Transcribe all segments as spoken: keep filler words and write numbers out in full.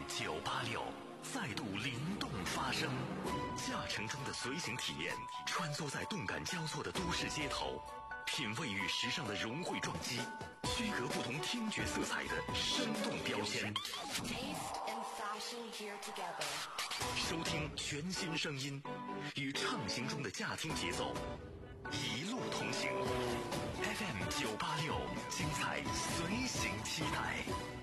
九八六再度灵动发声，驾乘中的随行体验，穿梭在动感交错的都市街头，品味与时尚的融汇撞击，区隔不同听觉色彩的生动标签。收听全新声音，与畅行中的驾听节奏，一路同行。F M 九八六，精彩随行期待。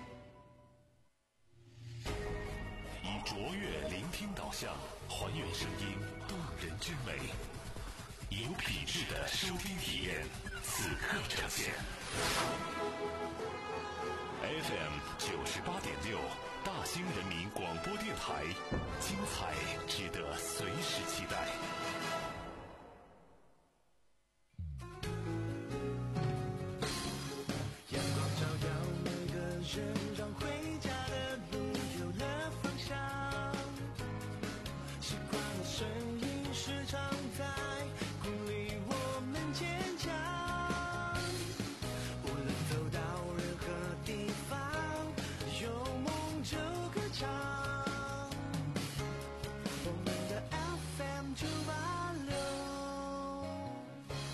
以卓越聆听导向，还原声音动人之美，有品质的收听体验，此刻呈现。F M 九十八点六，大兴人民广播电台，精彩值得随时期待。 阳光照耀每个人，让回家的路有了方向。习惯了声音时常在鼓励我们坚强。无论走到任何地方，有梦就歌唱。我们的 F M 九八六。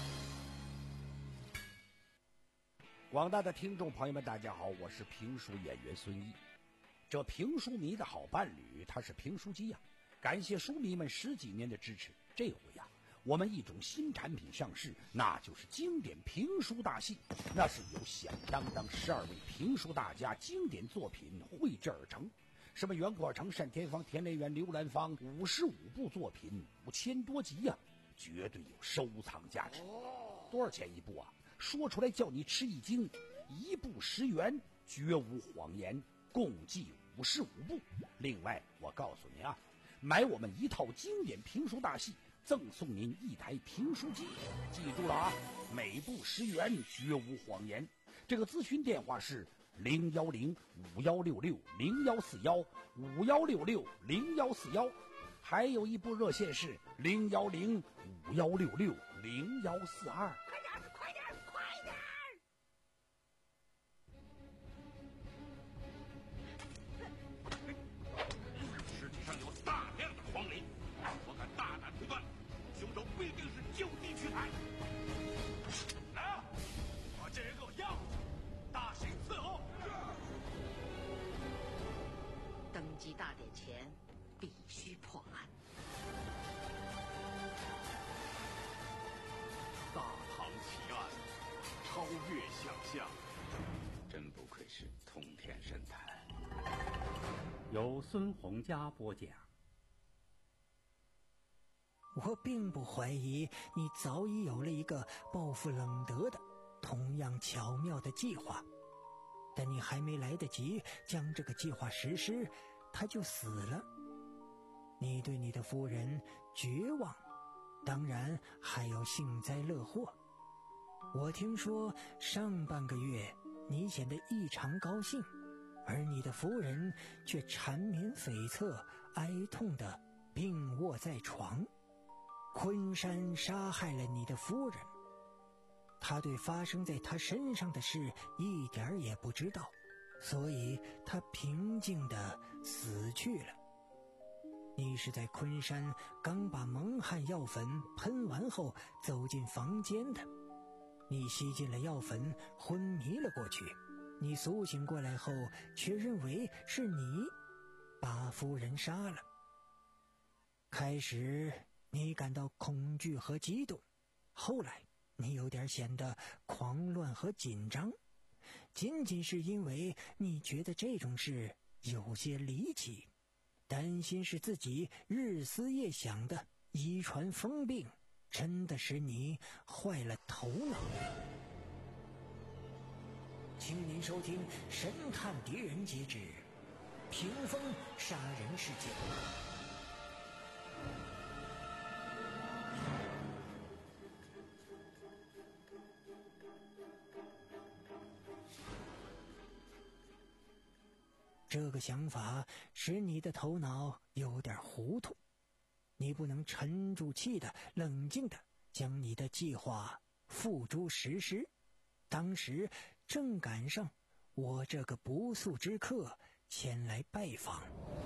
广大的听众朋友们，大家好，我是评书演员孙一。这评书迷的好伴侣，他是评书机呀、啊。感谢书迷们十几年的支持，这回呀、啊，我们一种新产品上市，那就是经典评书大戏。那是由响当当十二位评书大家经典作品绘制而成，什么袁阔成、单田芳、田连元、刘兰芳，五十五部作品，五千多集呀、啊，绝对有收藏价值。多少钱一部啊？说出来叫你吃一惊，一部十元，绝无谎言，共计五十五部。另外，我告诉你啊，买我们一套经典评书大戏，赠送您一台评书机。记住了啊，每部十元，绝无谎言。这个咨询电话是零幺零五幺六六零幺四幺五幺六六零幺四幺，还有一部热线是零幺零五幺六六零幺四二。 快点，快点，快点！ 尸体上有大量的黄磷，我敢大胆推断，凶手必定是就地取材。来啊，把这人给我押回去，大刑伺候。 登基大典前必须破案。 大唐奇案，超越想象， 真不愧是通天神探。 由孙洪佳播讲。 我并不怀疑你早已有了一个报复冷德的同样巧妙的计划，但你还没来得及将这个计划实施，他就死了。你对你的夫人绝望，当然还有幸灾乐祸。我听说上半个月你显得异常高兴，而你的夫人却缠绵悱恻，哀痛地病卧在床。昆山杀害了你的夫人，他对发生在他身上的事一点也不知道，所以他平静地死去了。你是在昆山刚把蒙汗药粉喷完后走进房间的，你吸进了药粉，昏迷了过去。你苏醒过来后，却认为是你把夫人杀了。开始你感到恐惧和激动，后来你有点显得狂乱和紧张，仅仅是因为你觉得这种事有些离奇，担心是自己日思夜想的遗传疯病，真的使你坏了头脑。请您收听《神探狄仁杰之屏风杀人事件》。这个想法使你的头脑有点糊涂，你不能沉住气的、冷静的将你的计划付诸实施。当时正赶上我这个不速之客前来拜访。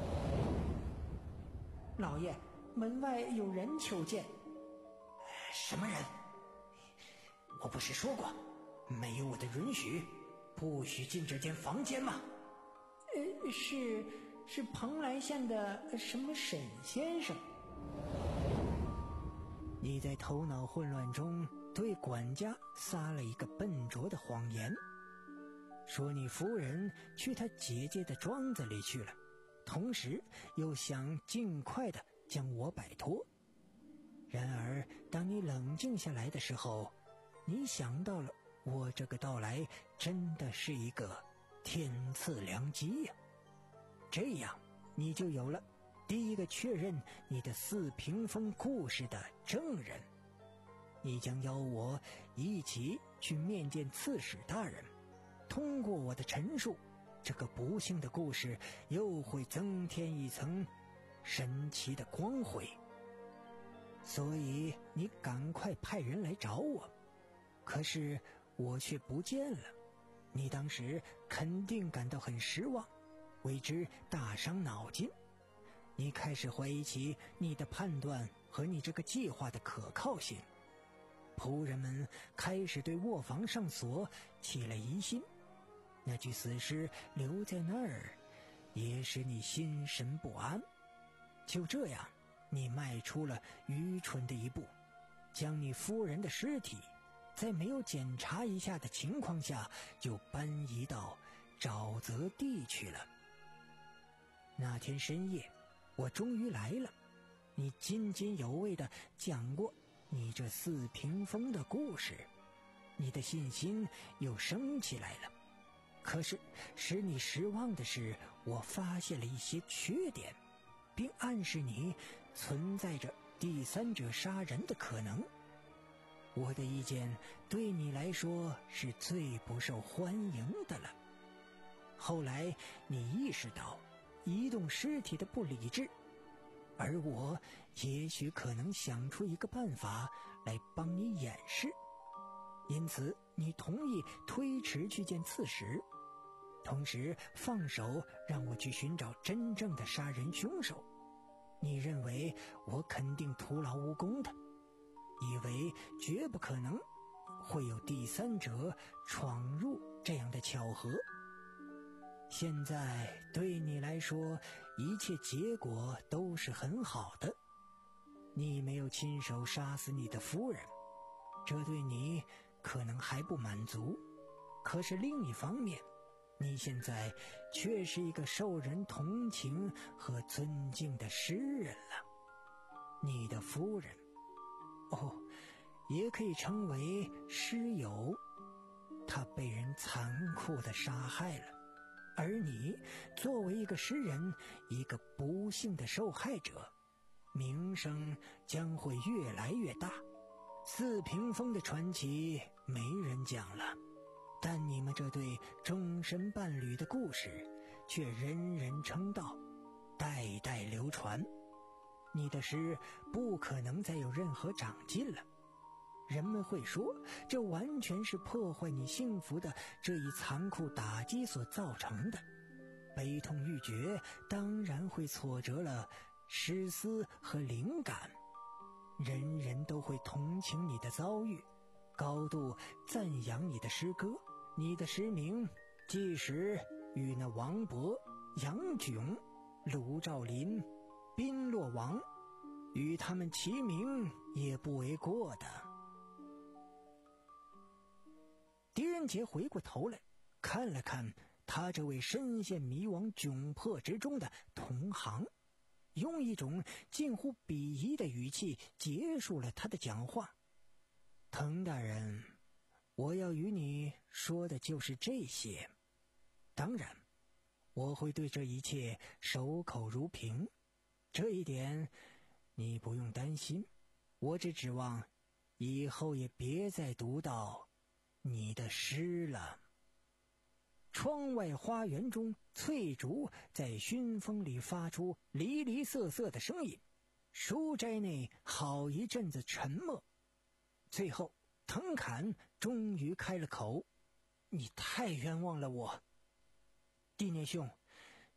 老爷，门外有人求见。 什么人？我不是说过，没有我的允许，不许进这间房间吗？ 呃，是是蓬莱县的什么沈先生。你在头脑混乱中对管家撒了一个笨拙的谎言，说你夫人去她姐姐的庄子里去了，同时又想尽快的将我摆脱。然而当你冷静下来的时候，你想到了我这个到来真的是一个天赐良机呀、啊。这样你就有了第一个确认你的四屏风故事的证人。你将邀我一起去面见刺史大人，通过我的陈述，这个不幸的故事又会增添一层神奇的光辉。所以你赶快派人来找我，可是我却不见了。你当时肯定感到很失望，为之大伤脑筋。你开始怀疑起你的判断和你这个计划的可靠性。仆人们开始对卧房上锁起了疑心，那具死尸留在那儿也使你心神不安。就这样，你迈出了愚蠢的一步，将你夫人的尸体在没有检查一下的情况下就搬移到沼泽地去了。那天深夜，我终于来了，你津津有味地讲过你这四屏风的故事，你的信心又升起来了。可是使你失望的是，我发现了一些缺点，并暗示你存在着第三者杀人的可能。我的意见对你来说是最不受欢迎的了。后来你意识到移动尸体的不理智，而我也许可能想出一个办法来帮你掩饰，因此你同意推迟去见刺史，同时放手让我去寻找真正的杀人凶手。你认为我肯定徒劳无功的，以为绝不可能会有第三者闯入这样的巧合。现在对你来说，一切结果都是很好的。你没有亲手杀死你的夫人，这对你可能还不满足。可是另一方面，你现在却是一个受人同情和尊敬的诗人了。你的夫人，哦，也可以称为诗友，她被人残酷地杀害了。而你作为一个诗人，一个不幸的受害者，名声将会越来越大。四屏风的传奇没人讲了，但你们这对终身伴侣的故事却人人称道，代代流传。你的诗不可能再有任何长进了。人们会说，这完全是破坏你幸福的这一残酷打击所造成的。悲痛欲绝当然会挫折了诗思和灵感。人人都会同情你的遭遇，高度赞扬你的诗歌。你的诗名即使与那王勃、杨炯、卢照邻、宾洛王与他们齐名也不为过的。狄仁杰回过头来看了看他这位深陷迷惘窘迫之中的同行，用一种近乎鄙夷的语气结束了他的讲话。滕大人，我要与你说的就是这些。当然，我会对这一切守口如瓶，这一点你不用担心。我只指望以后也别再读到你的诗了。窗外花园中，翠竹在熏风里发出离离瑟瑟的声音。书斋内好一阵子沉默，最后滕侃终于开了口：你太冤枉了我。地念兄，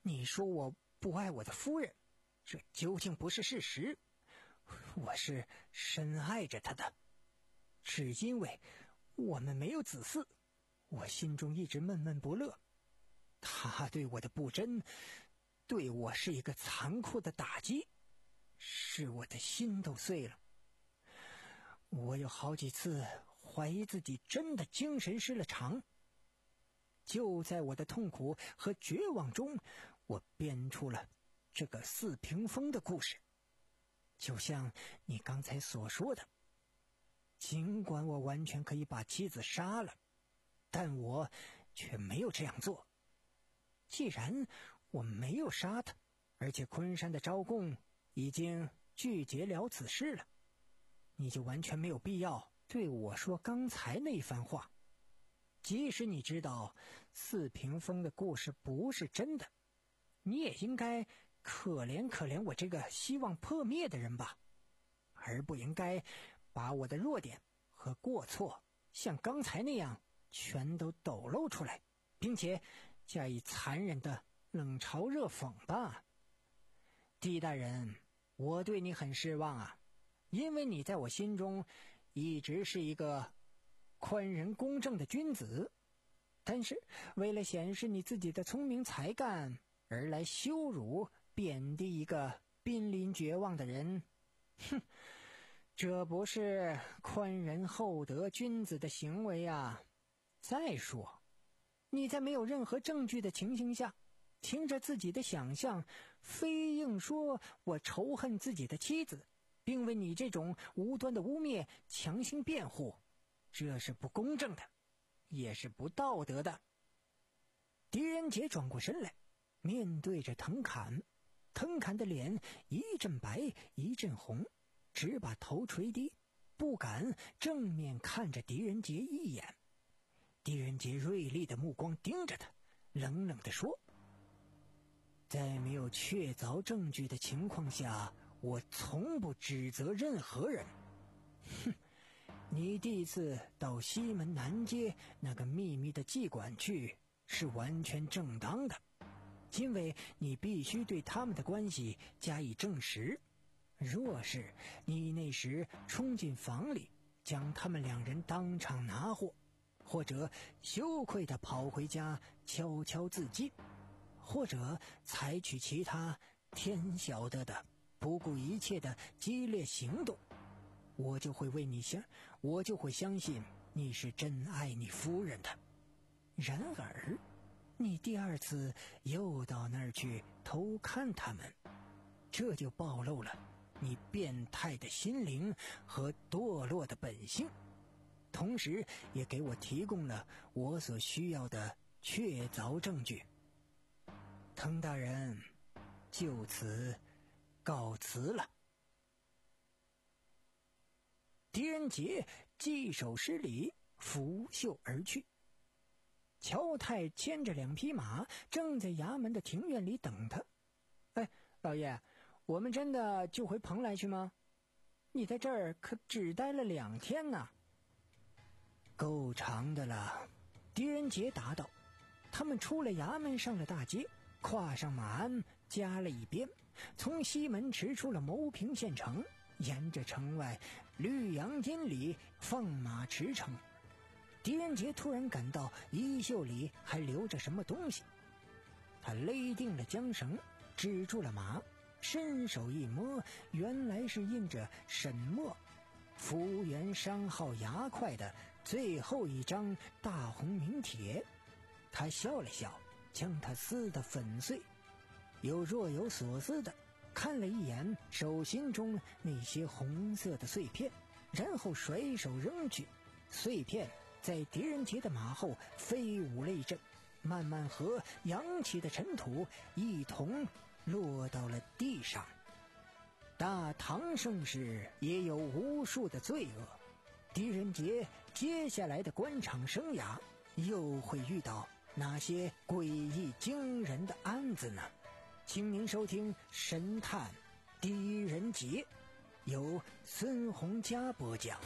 你说我不爱我的夫人，这究竟不是事实。我是深爱着她的，只因为我们没有子嗣，我心中一直闷闷不乐。她对我的不贞，对我是一个残酷的打击，使我的心都碎了。我有好几次怀疑自己真的精神失了常。就在我的痛苦和绝望中，我编出了这个四屏风的故事。就像你刚才所说的，尽管我完全可以把妻子杀了，但我却没有这样做。既然我没有杀他，而且昆山的招供已经拒绝了此事了，你就完全没有必要对我说刚才那番话。即使你知道四屏风的故事不是真的，你也应该可怜可怜我这个希望破灭的人吧，而不应该把我的弱点和过错像刚才那样全都抖露出来，并且加以残忍的冷嘲热讽吧。狄大人，我对你很失望啊，因为你在我心中一直是一个宽仁公正的君子，但是为了显示你自己的聪明才干而来羞辱贬低一个濒临绝望的人，哼，这不是宽仁厚德君子的行为啊。再说，你在没有任何证据的情形下，凭着自己的想象，非硬说我仇恨自己的妻子，并为你这种无端的污蔑强行辩护，这是不公正的，也是不道德的。狄仁杰转过身来，面对着藤砍，藤砍的脸一阵白一阵红，只把头垂低，不敢正面看着狄仁杰一眼。狄仁杰锐利的目光盯着他，冷冷地说：在没有确凿证据的情况下，我从不指责任何人。哼，你第一次到西门南街那个秘密的妓馆去是完全正当的，因为你必须对他们的关系加以证实。若是你那时冲进房里，将他们两人当场拿获，或者羞愧地跑回家悄悄自尽，或者采取其他天晓得的不顾一切的激烈行动，我就会为你相，我就会相信你是真爱你夫人的。然而，你第二次又到那儿去偷看他们，这就暴露了你变态的心灵和堕落的本性，同时也给我提供了我所需要的确凿证据。滕大人，就此告辞了。狄仁杰稽首施礼，拂袖而去。乔太牵着两匹马，正在衙门的庭院里等他。哎，老爷，我们真的就回蓬莱去吗？你在这儿可只待了两天呢。够长的了，狄仁杰答道。他们出了衙门，上了大街，跨上马鞍，加了一鞭，从西门驰出了牟平县城，沿着城外绿杨阴里放马驰骋。狄仁杰突然感到衣袖里还留着什么东西，他勒定了缰绳，止住了马，伸手一摸，原来是印着沈墨福源商号衙快的最后一张大红名帖。他笑了笑，将它撕得粉碎，又若有所思地看了一眼手心中那些红色的碎片，然后甩手扔去。碎片在狄仁杰的马后飞舞了一阵，慢慢和扬起的尘土一同落到了地上。大唐盛世也有无数的罪恶，狄仁杰接下来的官场生涯又会遇到哪些诡异惊人的案子呢？请您收听神探狄仁杰，由孙洪嘉播讲。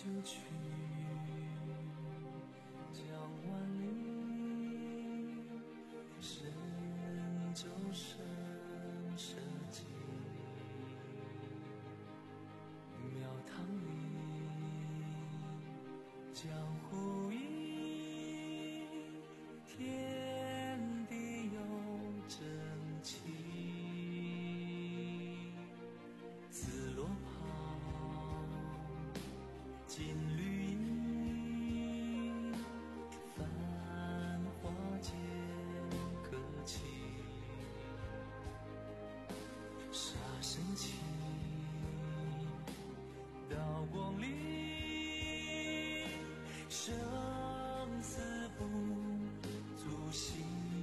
去，江万里，神州神社稷，庙堂里，江湖一，天地有正气，紫罗袍，金缕衣，繁华间歌起，杀生气，刀光里，生死不足惜。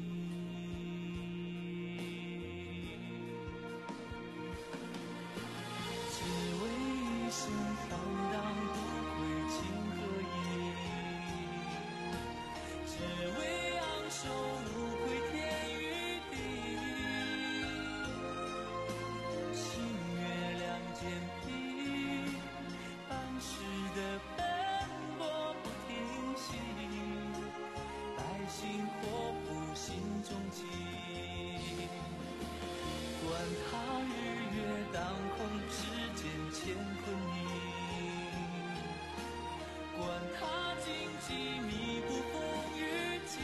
只为一生坦荡，不愧情和义，只为昂首无愧天与地，星月两肩披，半世的奔波不停息，百姓祸福心中记，管他日月当空，世间乾坤逆，管他荆棘密布风雨急，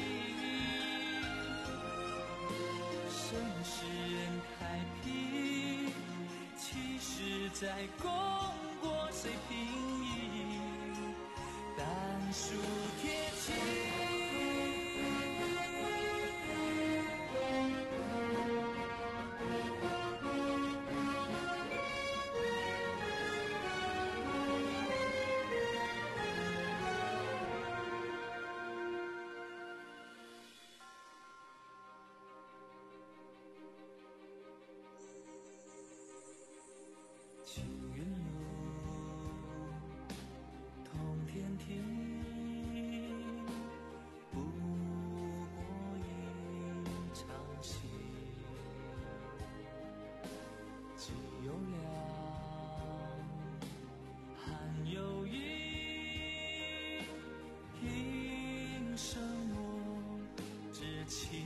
盛世人开辟，七世在功过谁平移，但书铁骑。青云路，通天梯，不过一场戏，既有凉，寒有意，平生我志气。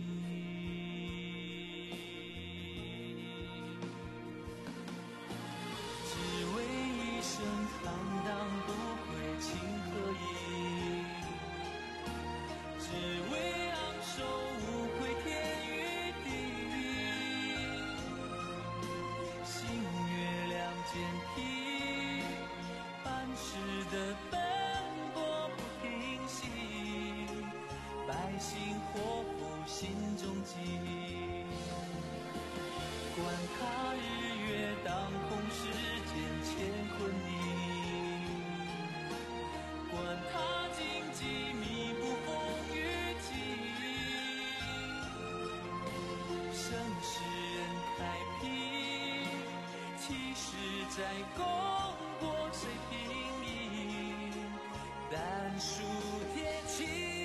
只为一生坦荡，不愧情和义，只为昂首无愧天与地，星月两肩披，半世的奔波不停息，百姓祸福心中记，管他日月当空，世间乾坤逆，管他荆棘密布风雨急，盛世人开辟，七世在功过谁平移，但书铁骑。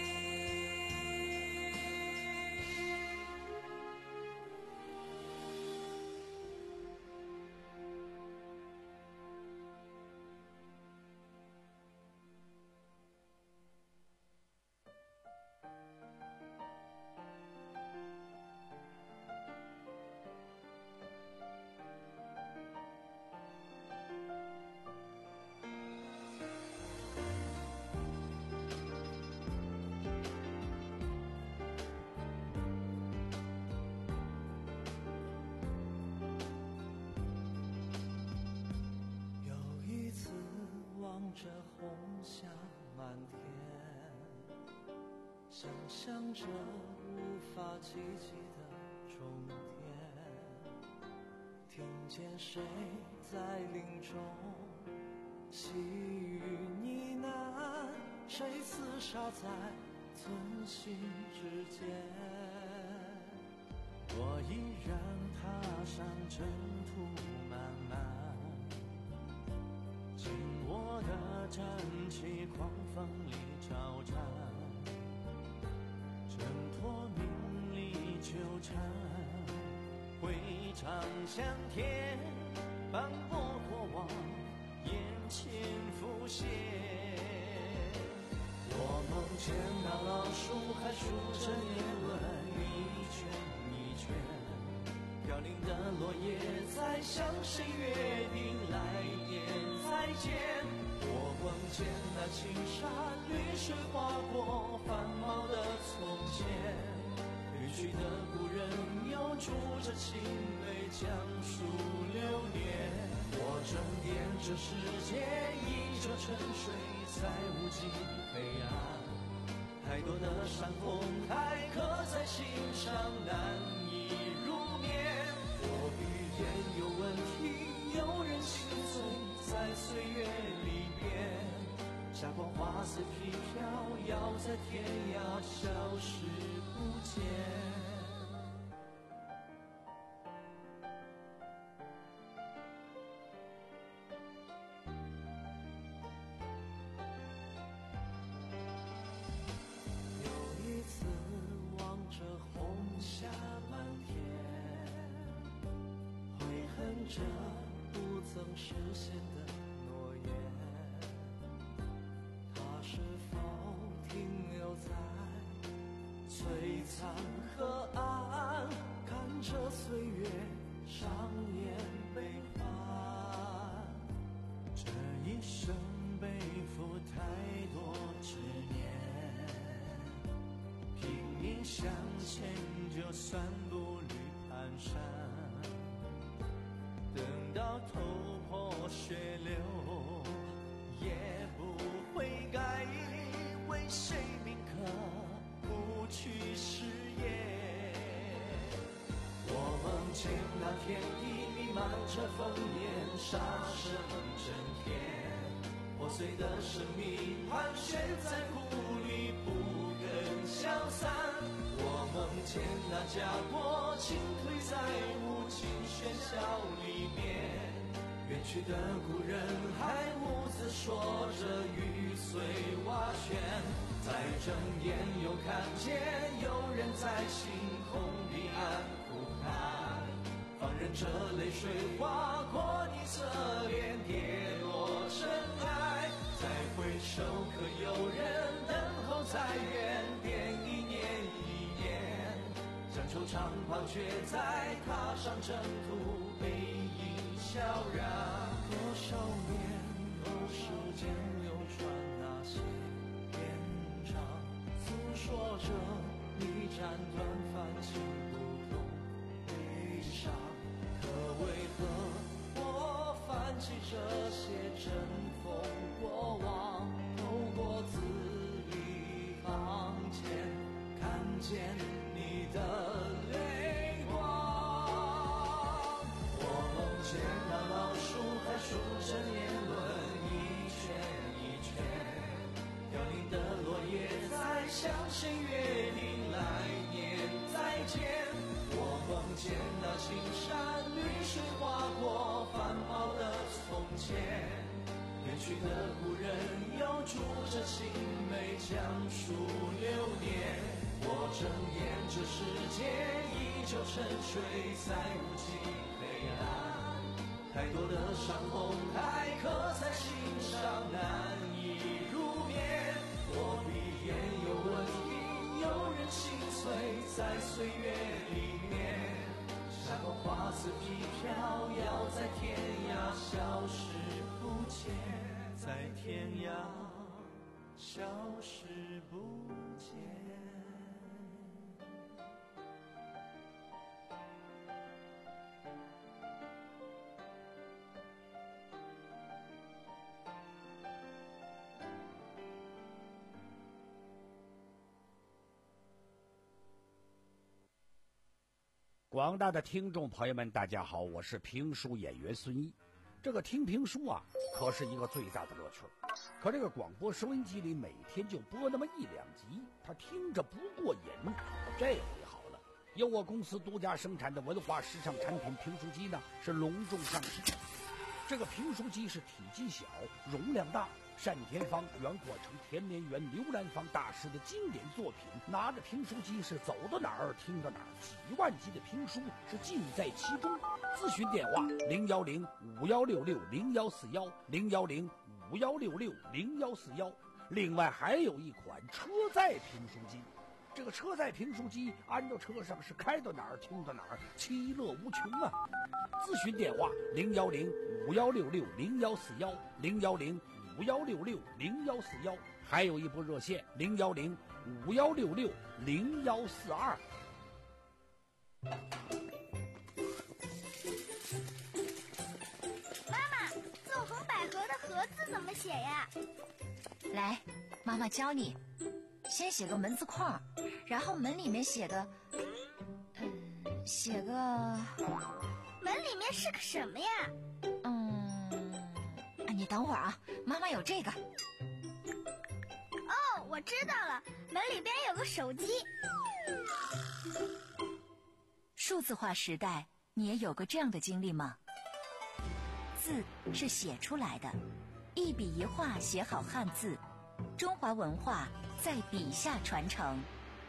着红霞满天，想象着无法企及的终点，听见谁在林中细语呢喃，谁厮杀在寸心之间，我依然踏上征途漫漫，紧握的战旗，狂风里招战，挣脱名利纠缠，挥长向天，斑驳过往，眼前浮现。我梦见那老树还数着年轮，一圈一圈，飘零的落叶在向谁约定来年再见。我梦见那青山绿水划过繁茂的从前，远去的故人又住着青梅江树流年。我正点着世界依旧沉睡在无尽黑暗，太多的山峰还刻在心上难以入眠。我语言有问题，有人心碎在岁月里面，霞光花似飘飘，要在天涯消失不见。这不曾实现的诺言，它是否停留在璀璨河岸，看着岁月上演悲欢。这一生背负太多执念，拼命向前，就算步履蹒跚，等到头破血流也不悔改，为谁铭刻不去誓言。我梦见那天地弥漫着烽烟，杀声震天，破碎的生命盘旋在苦里不肯消散。我梦见那家国倾退在无尽喧嚣里面，远去的故人还兀自说着玉碎瓦全。再睁眼又看见有人在星空彼岸哭喊，放任着泪水划过你侧脸跌落尘埃。再回首可有人等候在原点，一年一年，将惆怅忘却在踏上征途，背影悄然。多少年后时间流传那些篇章，诉说着你斩断凡情不懂悲伤。可为何我泛起这些尘封过往，透过字里行间看见你的泪光。我梦见那老树还数着年轮，一圈一圈，凋零的落叶在向谁约定来年再见。我梦见那青山绿水划过繁茂的从前，远去的故人又住着青梅江树流年。我睁眼，这世界依旧沉睡在无尽黑暗，太多的伤痛还刻在心上难以入眠。我闭眼有问题，有人心碎在岁月里面，霞光花似飘飘，要在天涯消失不见，在天涯消失不见。 广大的听众朋友们，大家好，我是评书演员孙一。这个听评书啊，可是一个最大的乐趣。可这个广播收音机里每天就播那么一两集，他听着不过瘾。这回好了，由我公司独家生产的文化时尚产品评书机呢，是隆重上市。这个评书机是体积小、容量大、 单田芳原过成天绵园刘兰芳大师的经典作品，拿着评书机是走到哪儿听到哪儿，几万集的评书是尽在其中。咨询电话零幺零五幺六六零幺四幺零幺零五幺六六零幺四幺。另外还有一款车载评书机，这个车载评书机安到车上是开到哪儿听到哪儿，其乐无穷啊！咨询电话零幺零五幺六六零幺四幺零幺零五幺六六零幺四幺，还有一部热线零幺零五幺六六零幺四二。 妈妈，纵横捭阖的阖字怎么写呀？ 来，妈妈教你。先写个门字框，然后门里面写个，嗯，写个。 门里面是个什么呀？ 嗯，啊，你等会儿啊，妈妈有这个。 哦，我知道了，门里边有个手机。 数字化时代，你也有过这样的经历吗？字是写出来的，一笔一画写好汉字，中华文化在笔下传承。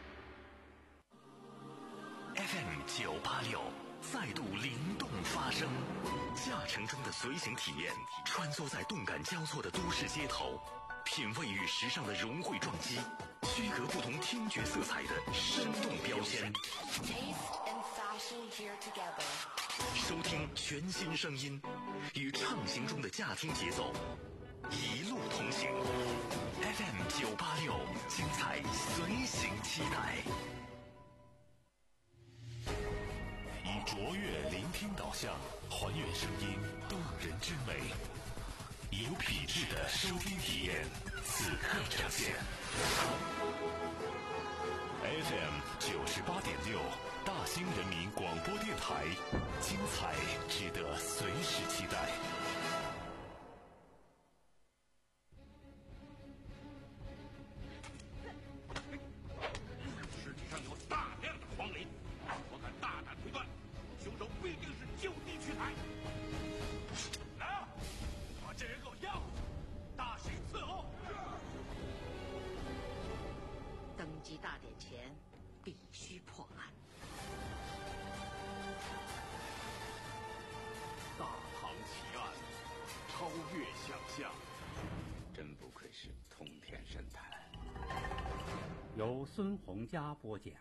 F M 九八六再度灵动发声，驾乘中的随行体验，穿梭在动感交错的都市街头，品味与时尚的融汇撞击，区隔不同听觉色彩的生动标签。收听全新声音，与畅行中的驾听节奏，一路同行。F M 九八六，精彩随行期待。 以卓越聆听导向，还原声音动人之美，以有品质的收听体验，此刻呈现。F M 九十八点六，大兴人民广播电台，精彩值得随时期待。 大典前必须破案。 大唐奇案，超越想象， 真不愧是通天神探。 由孙洪佳播讲。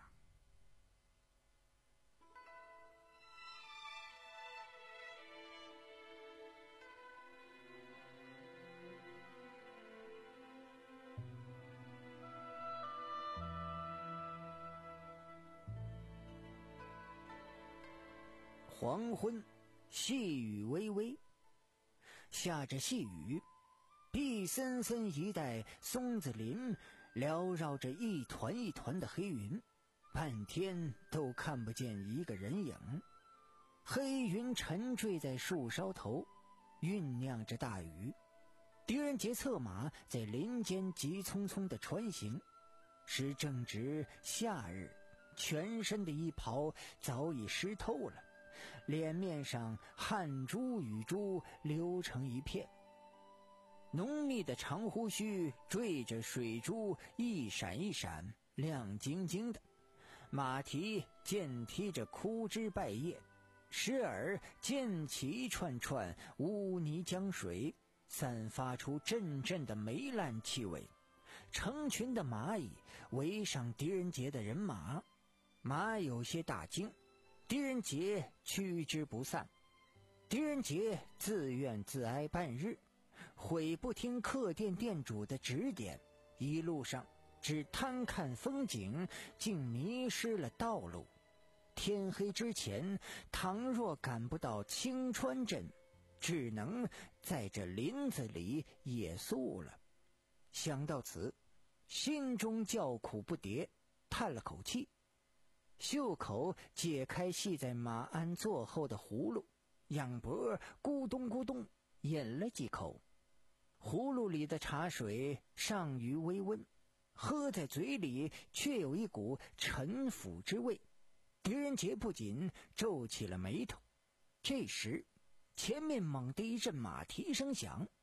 黄昏，细雨微微，下着细雨，碧森森一带松子林缭绕着一团一团的黑云，半天都看不见一个人影。黑云沉坠在树梢头，酝酿着大雨。狄仁杰策马在林间急匆匆地穿行，是正值夏日，全身的衣袍早已湿透了。 脸面上汗珠雨珠流成一片，浓密的长胡须缀着水珠，一闪一闪，亮晶晶的。马蹄渐踢着枯枝败叶，时而溅起一串串污泥浆水，散发出阵阵的霉烂气味。成群的蚂蚁围上狄仁杰的人马，马有些大惊。 狄仁杰驱之不散，狄仁杰自怨自哀半日，悔不听客店店主的指点，一路上只贪看风景，竟迷失了道路。天黑之前，倘若赶不到青川镇，只能在这林子里野宿了。想到此，心中叫苦不迭，叹了口气。 袖口解开系在马鞍座后的葫芦，仰脖咕咚咕咚饮了几口。葫芦里的茶水尚余微温，喝在嘴里却有一股陈腐之味。狄仁杰不仅皱起了眉头。这时，前面猛地一阵马蹄声响，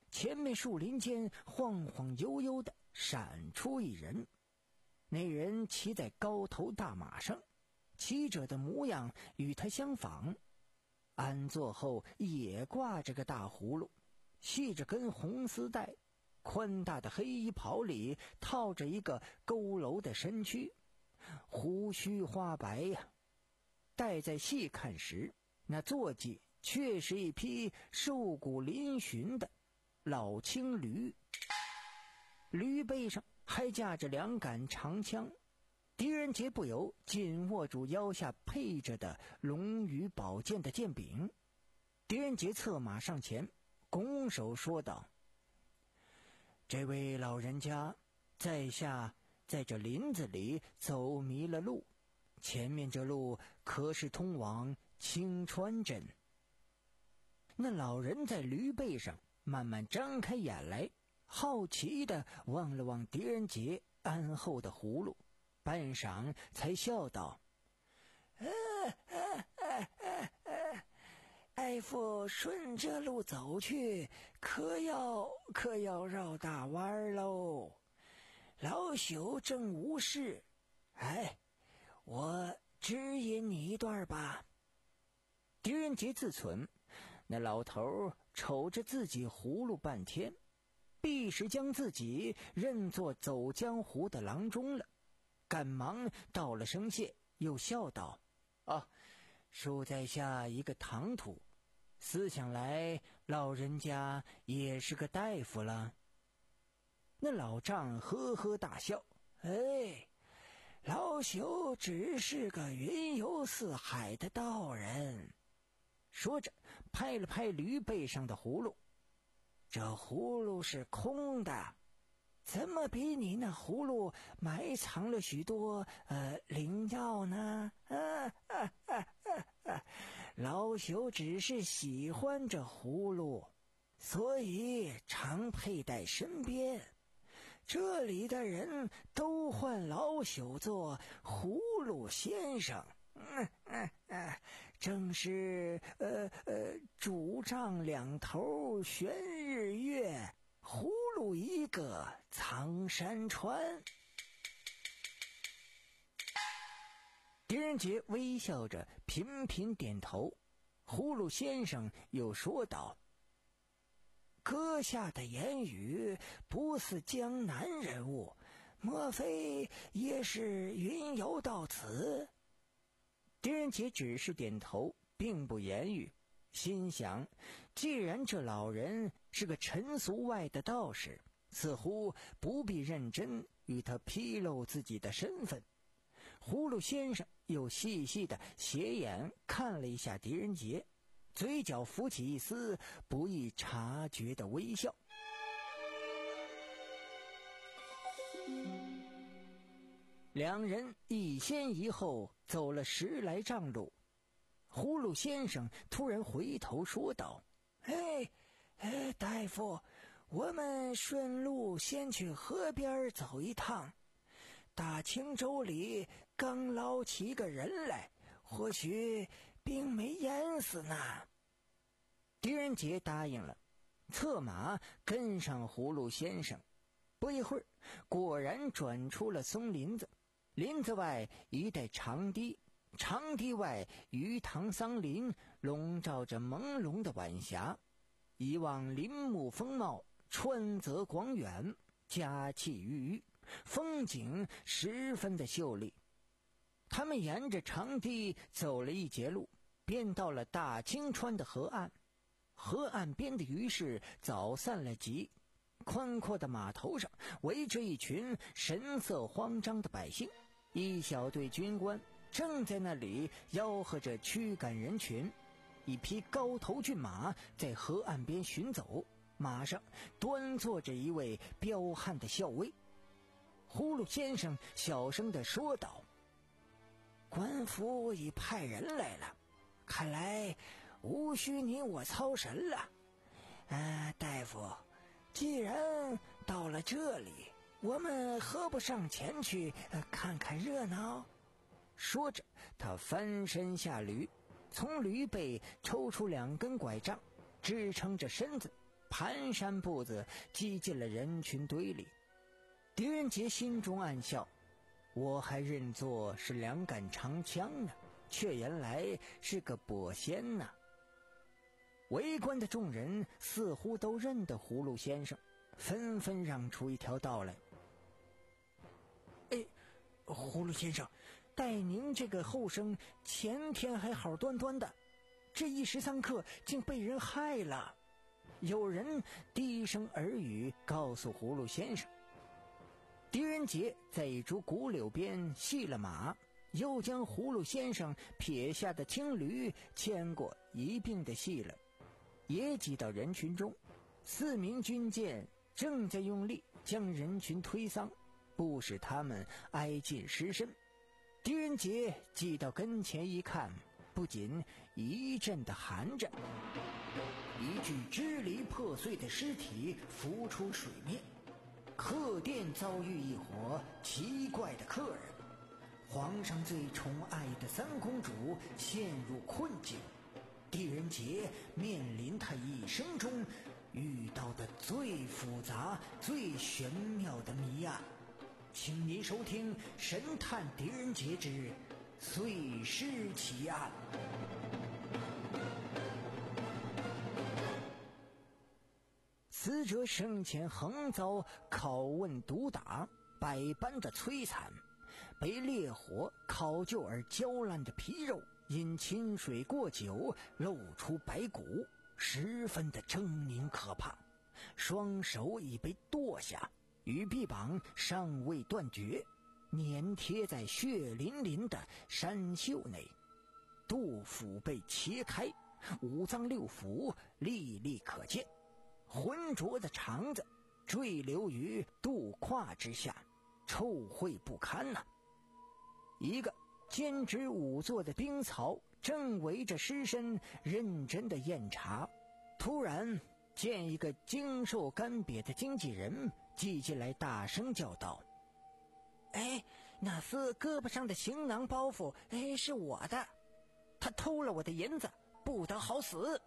前面树林间晃晃悠悠的闪出一人。那人骑在高头大马上，骑者的模样与他相仿，鞍座后也挂着个大葫芦，系着根红丝带，宽大的黑衣袍里套着一个佝偻的身躯，胡须花白呀、啊。待在细看时，那坐骑却是一匹瘦骨嶙峋的老青驴，驴背上还架着两杆长枪。狄仁杰不由紧握住腰下配着的龙羽宝剑的剑柄。狄仁杰策马上前，拱手说道：“这位老人家，在下在这林子里走迷了路，前面这路可是通往青川镇。”那老人在驴背上慢慢张开眼来，好奇地望了望狄仁杰鞍后的葫芦，半晌才笑道：“呃呃呃呃呃，大夫顺这路走去，可要可要绕大弯喽。老朽正无事，哎，我指引你一段吧。”狄仁杰自忖，那老头瞅着自己葫芦半天，必是将自己认作走江湖的郎中了，赶忙道了声谢，又笑道：“哦，恕在下一个唐突，思想来老人家也是个大夫了。”那老丈呵呵大笑：“哎，老朽只是个云游四海的道人。”说着拍了拍驴背上的葫芦：“这葫芦是空的，怎么比你那葫芦埋藏了许多呃灵药呢？啊啊啊啊啊！老朽只是喜欢这葫芦，所以常佩戴身边。这里的人都唤老朽做葫芦先生。嗯嗯嗯，正是呃呃，主杖两头悬日月，葫芦一个藏山川。”狄仁杰微笑着频频点头。葫芦先生又说道：“阁下的言语不似江南人物，莫非也是云游到此？”狄仁杰只是点头，并不言语，心想，既然这老人是个尘俗外的道士，似乎不必认真与他披露自己的身份。葫芦先生又细细的斜眼看了一下狄仁杰，嘴角浮起一丝不易察觉的微笑。两人一先一后走了十来丈路，葫芦先生突然回头说道：“哎，哎，大夫，我们顺路先去河边走一趟。大青州里刚捞起个人来，或许并没淹死呢。”狄仁杰答应了，策马跟上葫芦先生。不一会儿，果然转出了松林子。林子外一带长堤，长堤外鱼塘桑林笼罩着朦胧的晚霞。一望林木风貌，川泽广远，佳气郁郁，风景十分的秀丽。他们沿着长堤走了一截路，便到了大青川的河岸。河岸边的鱼市早散了集，宽阔的码头上围着一群神色慌张的百姓，一小队军官正在那里吆喝着驱赶人群。一匹高头骏马在河岸边巡走，马上端坐着一位彪悍的校尉。葫芦先生小声地说道：“官府已派人来了，看来无需你我操神了。呃，大夫，既然到了这里，我们何不上前去、呃、看看热闹？”说着，他翻身下驴，从驴背抽出两根拐杖，支撑着身子， 蹒跚步子挤进了人群堆里。狄仁杰心中暗笑，我还认作是两杆长枪呢，却原来是个跛仙呢。围观的众人似乎都认得葫芦先生，纷纷让出一条道来。哎，葫芦先生，待您这个后生前天还好端端的，这一时三刻竟被人害了。有人低声耳语告诉葫芦先生。狄仁杰在一株古柳边系了马，又将葫芦先生撇下的青驴牵过一并的系了，也挤到人群中。四名军舰正在用力将人群推搡，不使他们挨近尸身。狄仁杰挤到跟前一看，不仅一阵的寒着。一具支离破碎的尸体浮出水面，客店遭遇一伙奇怪的客人，皇上最宠爱的三公主陷入困境，狄仁杰面临他一生中遇到的最复杂最玄妙的谜案。请您收听《神探狄仁杰之碎尸奇案》。死者生前横遭拷问毒打，百般的摧残，被烈火烤就而焦烂的皮肉因清水过久露出白骨，十分的狰狞可怕。双手已被剁下，与臂膀尚未断绝，粘贴在血淋淋的山袖内，肚腹被切开，五脏六腑历历可见，浑浊的肠子坠流于肚胯之下，臭秽不堪呐、啊。一个兼职仵作的兵曹正围着尸身认真的验查，突然见一个精瘦干瘪的经纪人挤进来，大声叫道：哎，那厮胳膊上的行囊包袱，哎，是我的，他偷了我的银子，不得好死。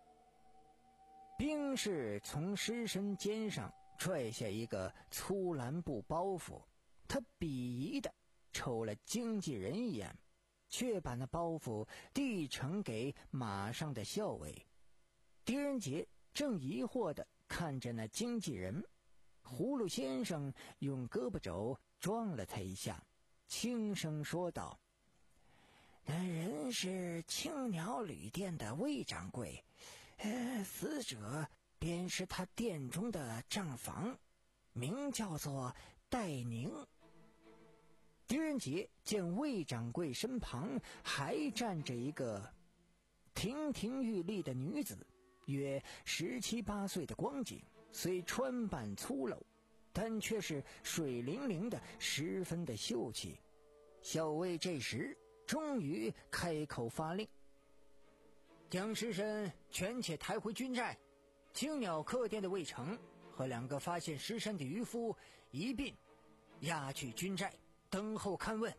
兵士从尸身肩上拽下一个粗蓝布包袱，他鄙夷地瞅了经纪人一眼，却把那包袱递呈给马上的校尉。狄仁杰正疑惑地看着那经纪人，葫芦先生用胳膊肘撞了他一下，轻声说道：那人是青鸟旅店的魏掌柜，呃，死者便是他店中的账房，名叫做戴宁。狄仁杰见魏掌柜身旁还站着一个亭亭玉立的女子，约十七八岁的光景，虽穿扮粗陋，但却是水灵灵的，十分的秀气。校尉这时终于开口发令，将尸身全且抬回军寨，青鸟客店的卫城和两个发现尸身的渔夫一并押去军寨等候勘问。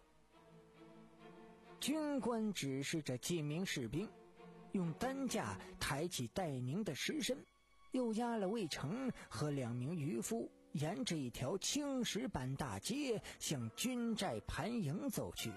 军官指示着几名士兵用担架抬起戴宁的尸身，又押了卫城和两名渔夫沿着一条青石板大街向军寨盘营走去。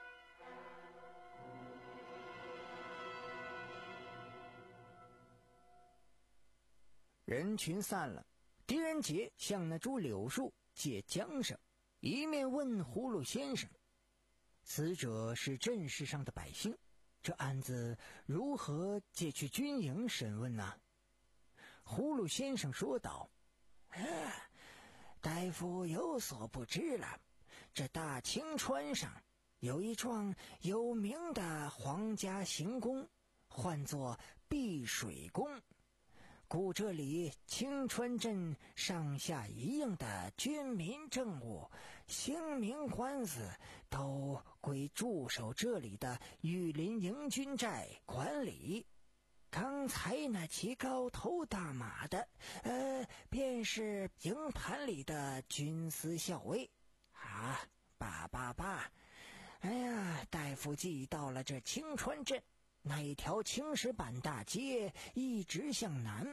人群散了，狄仁杰向那株柳树借缰绳，一面问葫芦先生：死者是镇市上的百姓，这案子如何借去军营审问呢？葫芦先生说道：啊，大夫有所不知了，这大清川上有一幢有名的皇家行宫，唤作碧水宫。故这里清川镇上下一应的军民政务、刑名官司都归驻守这里的御林营军寨管理。刚才那骑高头大马的，呃，便是营盘里的军司校尉。啊，罢罢罢！哎呀，大夫记到了这清川镇。那一条青石板大街一直向南，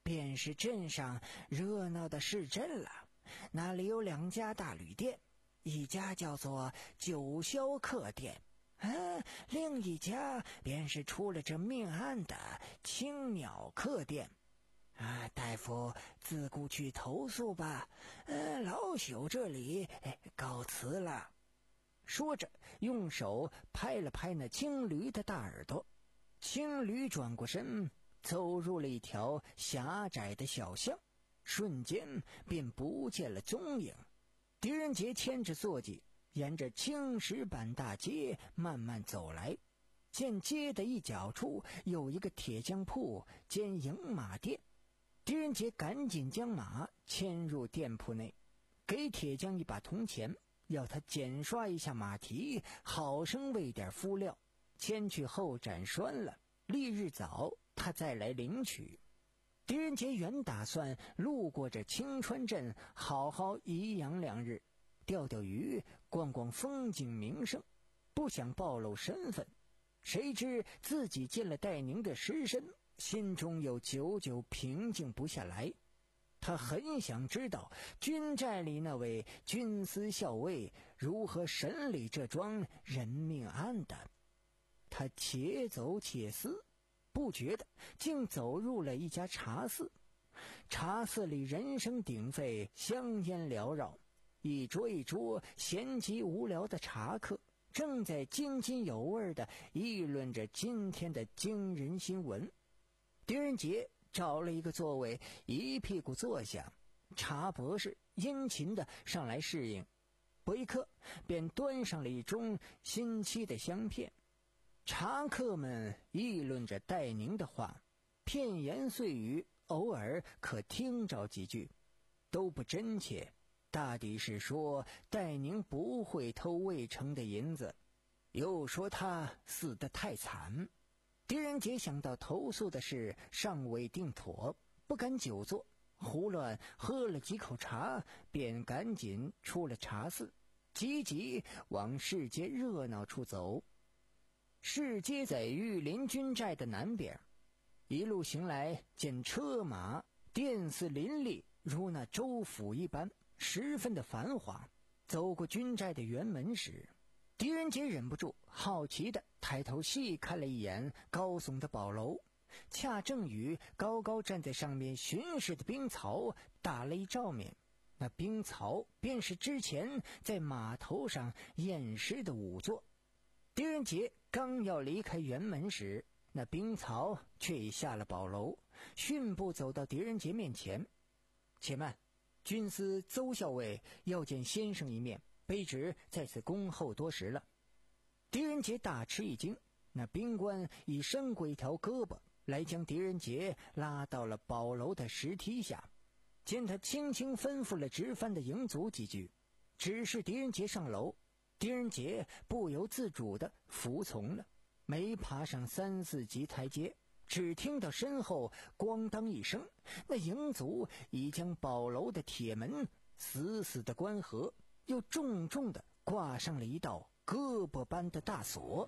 便是镇上热闹的市镇了。那里有两家大旅店，一家叫做九霄客店，啊，另一家便是出了这命案的青鸟客店。啊，大夫自顾去投诉吧，呃，老朽这里告辞了。说着，用手拍了拍那青驴的大耳朵，青驴转过身，走入了一条狭窄的小巷，瞬间便不见了踪影。狄仁杰牵着坐骑，沿着青石板大街慢慢走来，见街的一角处有一个铁匠铺兼营马店。狄仁杰赶紧将马牵入店铺内，给铁匠一把铜钱，要他剪刷一下马蹄，好生喂点敷料，牵去后斩栓了，翌日早他再来领取。狄仁杰原打算路过这青川镇，好好颐养两日，钓钓鱼，逛逛风景名胜，不想暴露身份。谁知自己见了戴宁的尸身，心中又久久平静不下来。他很想知道军寨里那位军司校尉如何审理这桩人命案的。他且走且思，不觉得竟走入了一家茶肆。茶肆里人声鼎沸，香烟缭绕，一桌一桌闲极无聊的茶客正在津津有味地议论着今天的惊人新闻。狄仁杰找了一个座位，一屁股坐下，茶博士殷勤地上来侍应，不一刻便端上了一盅新沏的香片。茶客们议论着戴宁的话，片言碎语，偶尔可听着几句，都不真切，大抵是说戴宁不会偷魏城的银子，又说他死得太惨。狄仁杰想到投诉的事尚未定妥，不敢久坐，胡乱喝了几口茶，便赶紧出了茶肆，急急往市街热闹处走。市街在玉林军寨的南边，一路行来，见车马店肆林立，如那州府一般，十分的繁华。走过军寨的辕门时，狄仁杰忍不住好奇地抬头细看了一眼高耸的宝楼，恰正与高高站在上面巡视的兵曹打了一照面。那兵曹便是之前在码头上验尸的仵作。狄仁杰刚要离开辕门时，那兵曹却已下了宝楼，迅步走到狄仁杰面前。且慢，军司邹校尉要见先生一面，卑职在此恭候多时了。狄仁杰大吃一惊，那兵官已伸过一条胳膊来，将狄仁杰拉到了宝楼的石梯下。见他轻轻吩咐了值班的营卒几句，指示狄仁杰上楼。狄仁杰不由自主地服从了，没爬上三四级台阶，只听到身后咣当一声，那营卒已将宝楼的铁门死死地关合，又重重地挂上了一道胳膊般的大锁。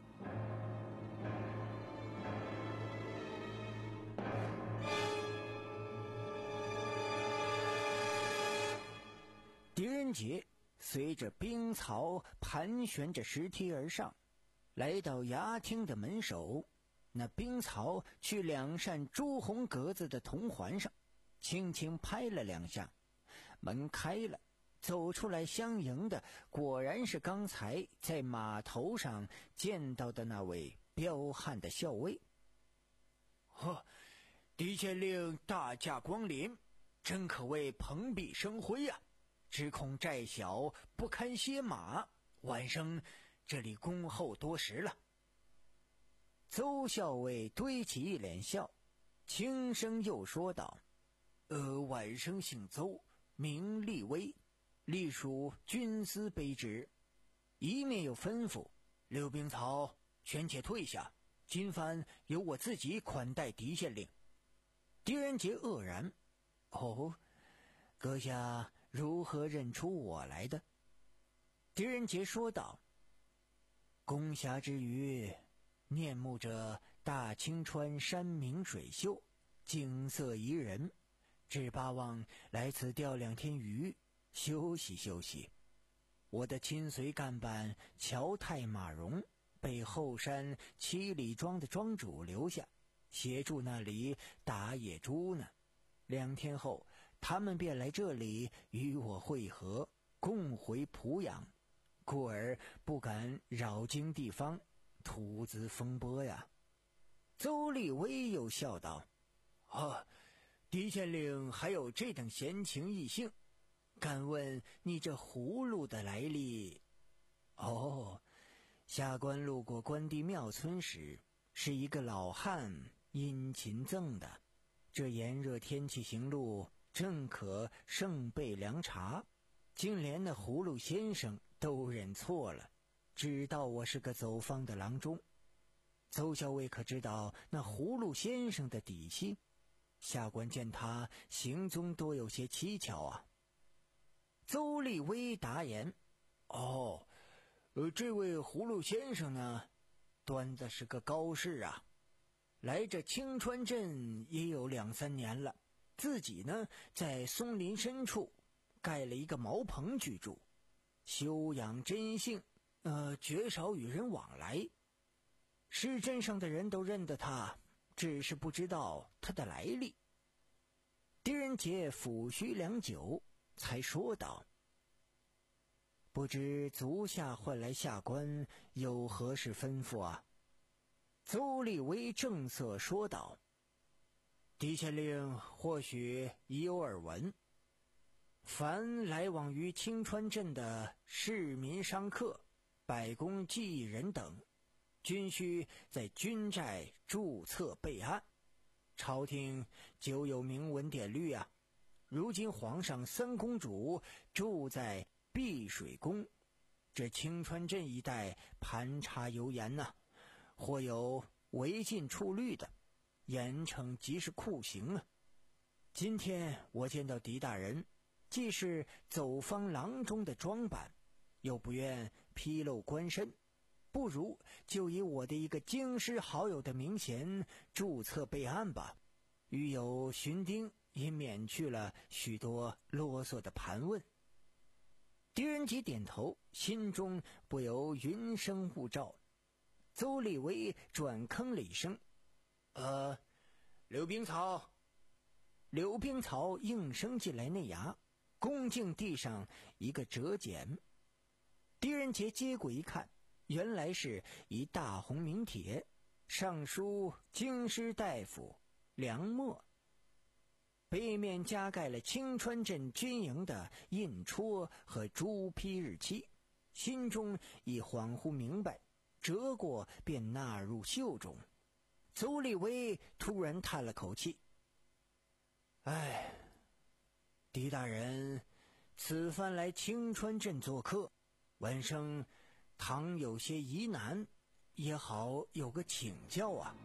狄仁杰随着兵曹盘旋着石梯而上，来到衙厅的门首。那兵曹去两扇朱红格子的铜环上轻轻拍了两下，门开了，走出来相迎的果然是刚才在码头上见到的那位彪悍的校尉。哦，狄县令大驾光临，真可谓蓬荜生辉啊！只恐寨小不堪歇马，晚生这里恭候多时了。邹校尉堆起一脸笑，轻声又说道：呃，晚生姓邹，名立威，隶属军司卑职。一面又吩咐刘兵曹权且退下，今番由我自己款待狄县令。狄仁杰愕然，哦，阁下如何认出我来的？狄仁杰说道：攻峡之余，念慕着大清川山明水秀，景色宜人， 只巴望来此钓两天鱼，休息休息。我的亲随干班乔太马荣被后山七里庄的庄主留下，协助那里打野猪呢。两天后，他们便来这里与我会合，共回濮阳，故而不敢扰经地方，徒自风波呀。邹立威又笑道：“哦，狄县令还有这等闲情逸兴，敢问你这葫芦的来历？”哦，下官路过关帝庙村时，是一个老汉殷勤赠的。这炎热天气行路，正可盛备凉茶，竟连那葫芦先生都认错了，知道我是个走方的郎中。邹校尉可知道那葫芦先生的底细？下官见他行踪多有些蹊跷啊。邹立威答言：“哦，呃，这位葫芦先生呢，端的是个高士啊，来这青川镇也有两三年了，自己呢在松林深处盖了一个茅棚居住，修养真性，呃，绝少与人往来。市镇上的人都认得他，只是不知道他的来历。”狄仁杰抚须良久，才说道：“不知足下唤来下官，有何事吩咐啊？”邹立威正色说道：“狄县令或许已有耳闻，凡来往于青川镇的市民商客、百工技艺人等，均需在军寨注册备案。朝廷久有明文典律啊。如今皇上三公主住在碧水宫，这青川镇一带盘查尤严呐、啊，或有违禁出律的，严惩即是酷刑啊。今天我见到狄大人，既是走方郎中的装扮，又不愿披露官身，不如就以我的一个京师好友的名衔注册备案吧。与有巡丁也免去了许多啰嗦的盘问。”狄仁杰点头，心中不由云生雾罩。邹立威转吭了一声：“呃，柳冰草。”柳冰草应声进来内衙，恭敬递上一个折简。狄仁杰接过一看，原来是一大红名帖，上书京师大夫梁默，背面加盖了青川镇军营的印戳和朱批日期，心中已恍惚明白，折过便纳入袖中。邹立威突然叹了口气：“哎，狄大人此番来青川镇做客，晚生倘有些疑难，也好有个请教啊。”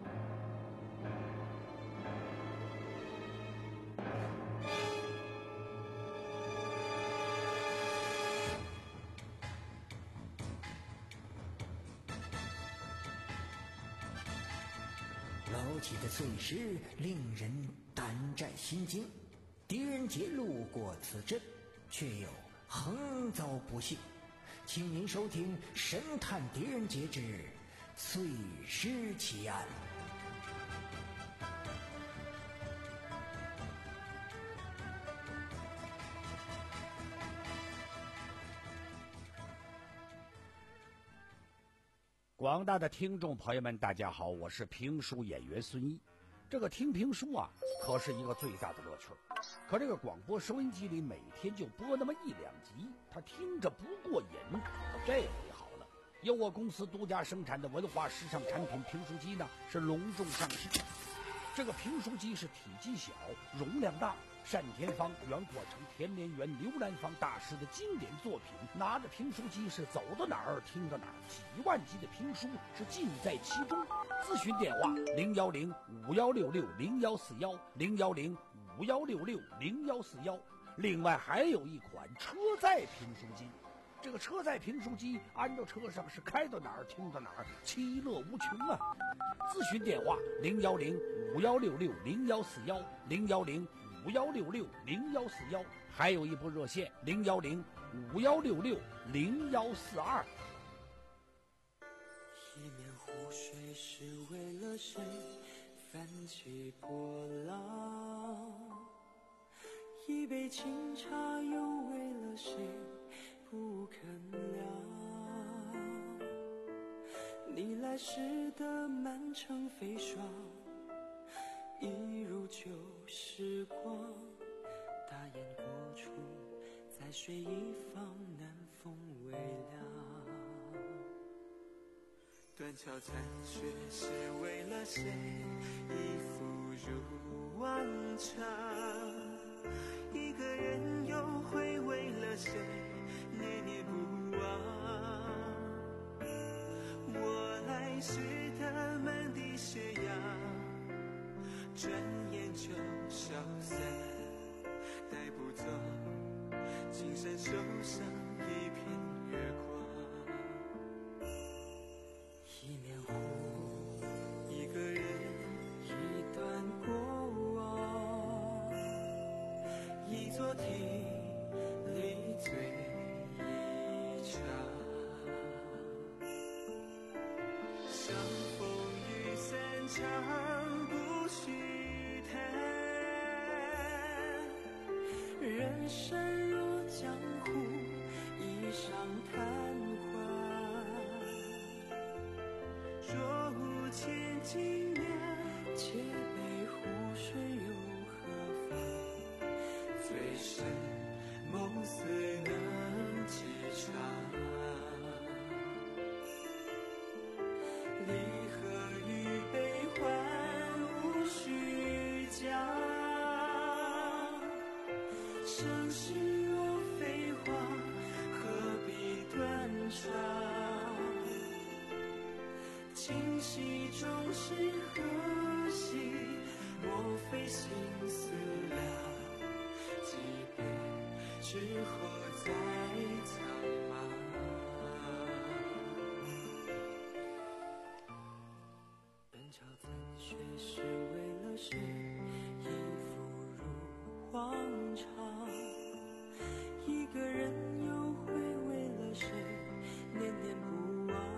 老起的碎尸令人胆战心惊，狄仁杰路过此镇，却又横遭不幸。请您收听《神探狄仁杰之碎尸奇案》。 广大的听众朋友们，大家好，我是评书演员孙一。这个听评书啊，可是一个最大的乐趣。可这个广播收音机里每天就播那么一两集，他听着不过瘾。这回好了，由我公司独家生产的文化时尚产品评书机呢，是隆重上市。这个评书机是体积小，容量大，单田芳、袁国成、田连元、刘兰芳大师的经典作品。拿着评书机是走到哪儿听到哪儿，几万集的评书是尽在其中。咨询电话零幺零五幺六六零幺四幺零幺零五幺六六零幺四幺。另外还有一款车载评书机。这个车载评书机安到车上是开到哪儿听到哪儿，其乐无穷啊！咨询电话零幺零五幺六六零幺四幺零幺零五幺六六零幺四幺，还有一部热线零幺零五幺六六零幺四二。 一面湖水是为了谁泛起波浪，一杯清茶又为了谁不肯凉。你来时的满城飞霜，一如旧时光。大雁过处，在水一方，南风微凉。断桥残雪是为了谁，一浮如往常。一个人又会为了谁念念不忘。我来时的满地斜阳，转眼就消散，带不走青山手上一片月光。一面湖，一个人，一段过往，一座亭里醉一场。相逢雨散场不须谈，人生若江湖，一场贪欢。若无千金两，借杯湖水又何妨？醉生梦死能几场？离合与悲欢无需讲，生死若飞花，何必断肠？今夕终是何夕？莫非心思量？几杯之后再苍茫。断桥残雪是为了谁？一浮如往常。一个人又会为了谁念念不忘？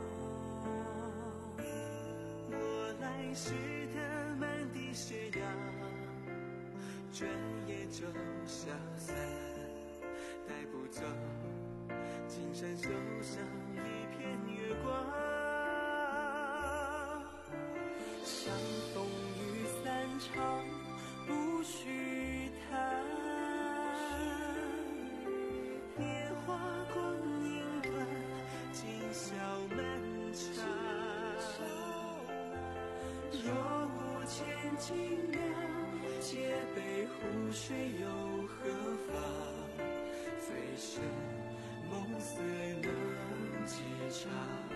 我来时的满地斜阳，转眼就消散，带不走青山手上一片月光。相逢雨散场不须谈，年华光阴短，今宵漫长。若无千金两，借杯湖水又何妨？醉生梦死能几场？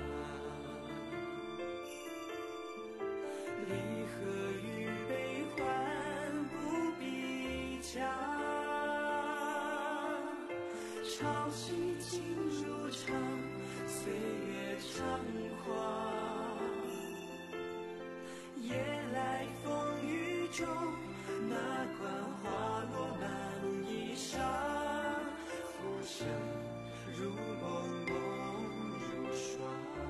离合与悲欢不必讲，潮汐尽如常，岁月猖狂。夜来风雨中，哪管花落满衣裳？浮生如梦，梦如霜。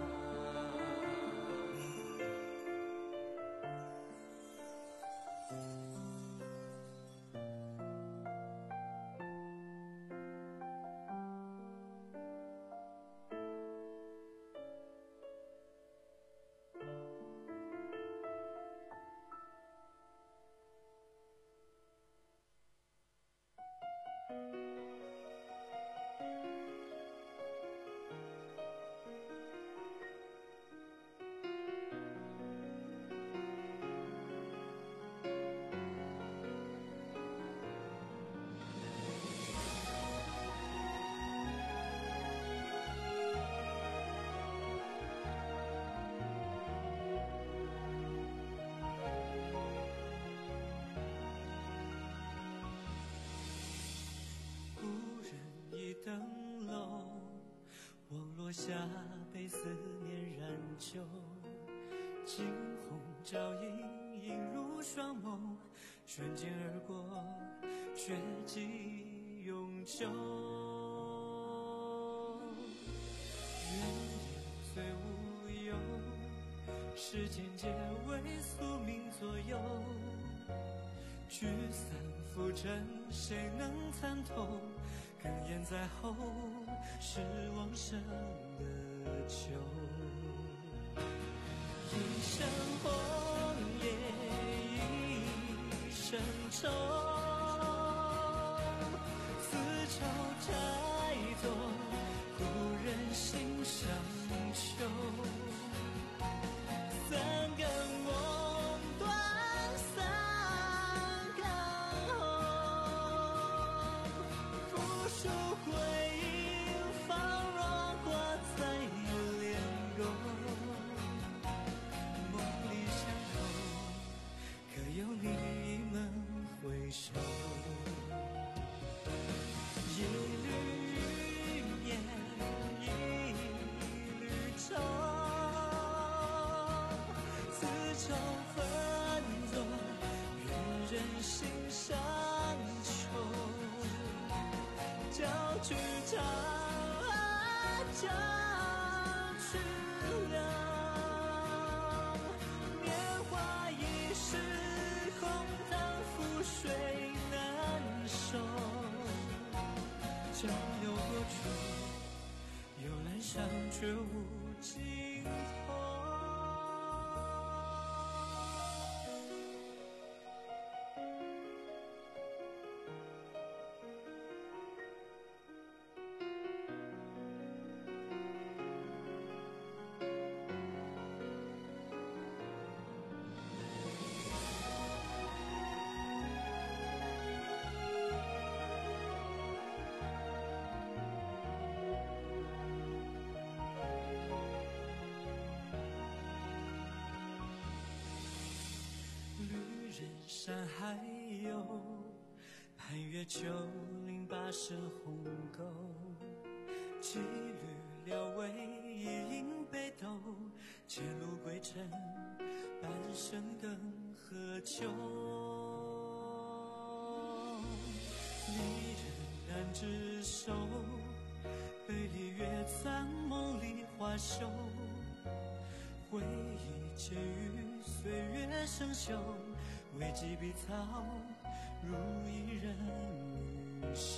灯笼，望落下被思念燃旧，惊鸿照影映入双眸， 瞬间而过，绝迹永久。原点虽无忧，世间皆为宿命左右。聚散浮沉，谁能参透？哽咽在后，是往生的酒。一身红叶一身愁，此愁摘作故人心上秋。三更梦断三更红，复数回忆放若花在帘钩。梦里相投，可有你一门回首。一缕云烟一缕愁，此愁分作愿人心上秋。交织长交去了，年华已逝，空荡覆水难收。江流过去，幽兰上却无尽头。山海游，攀越九岭跋涉鸿沟，几缕撩微一饮北斗，前路归程，半生更何求？离人难执手，背离月残梦里花羞，回忆结于岁月生锈。为几笔草，如一人女袖。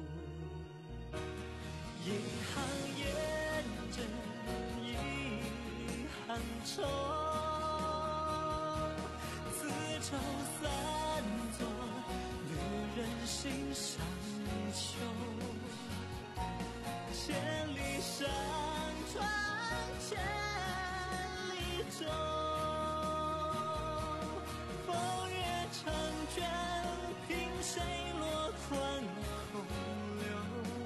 一行烟针，一行愁，此愁散作旅人心上秋。千里山川，千里舟。成卷凭谁落宽空流？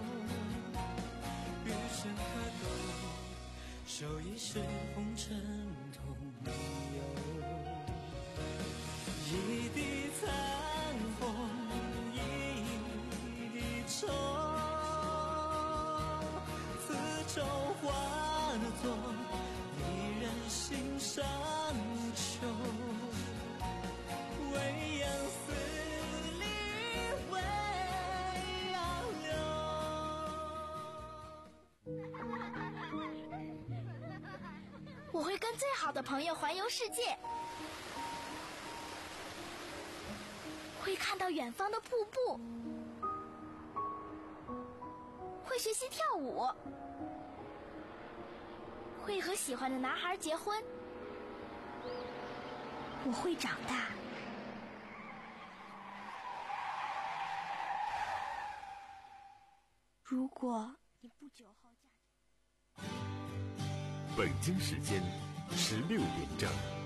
余生可斗，守一世红尘同游。一滴残红，一滴愁，此愁化作离人心上秋。为杨思里为杨柳。 我会跟最好的朋友环游世界，会看到远方的瀑布，会学习跳舞，会和喜欢的男孩结婚。我会长大。如果你不久后嫁。 北京时间十六点整。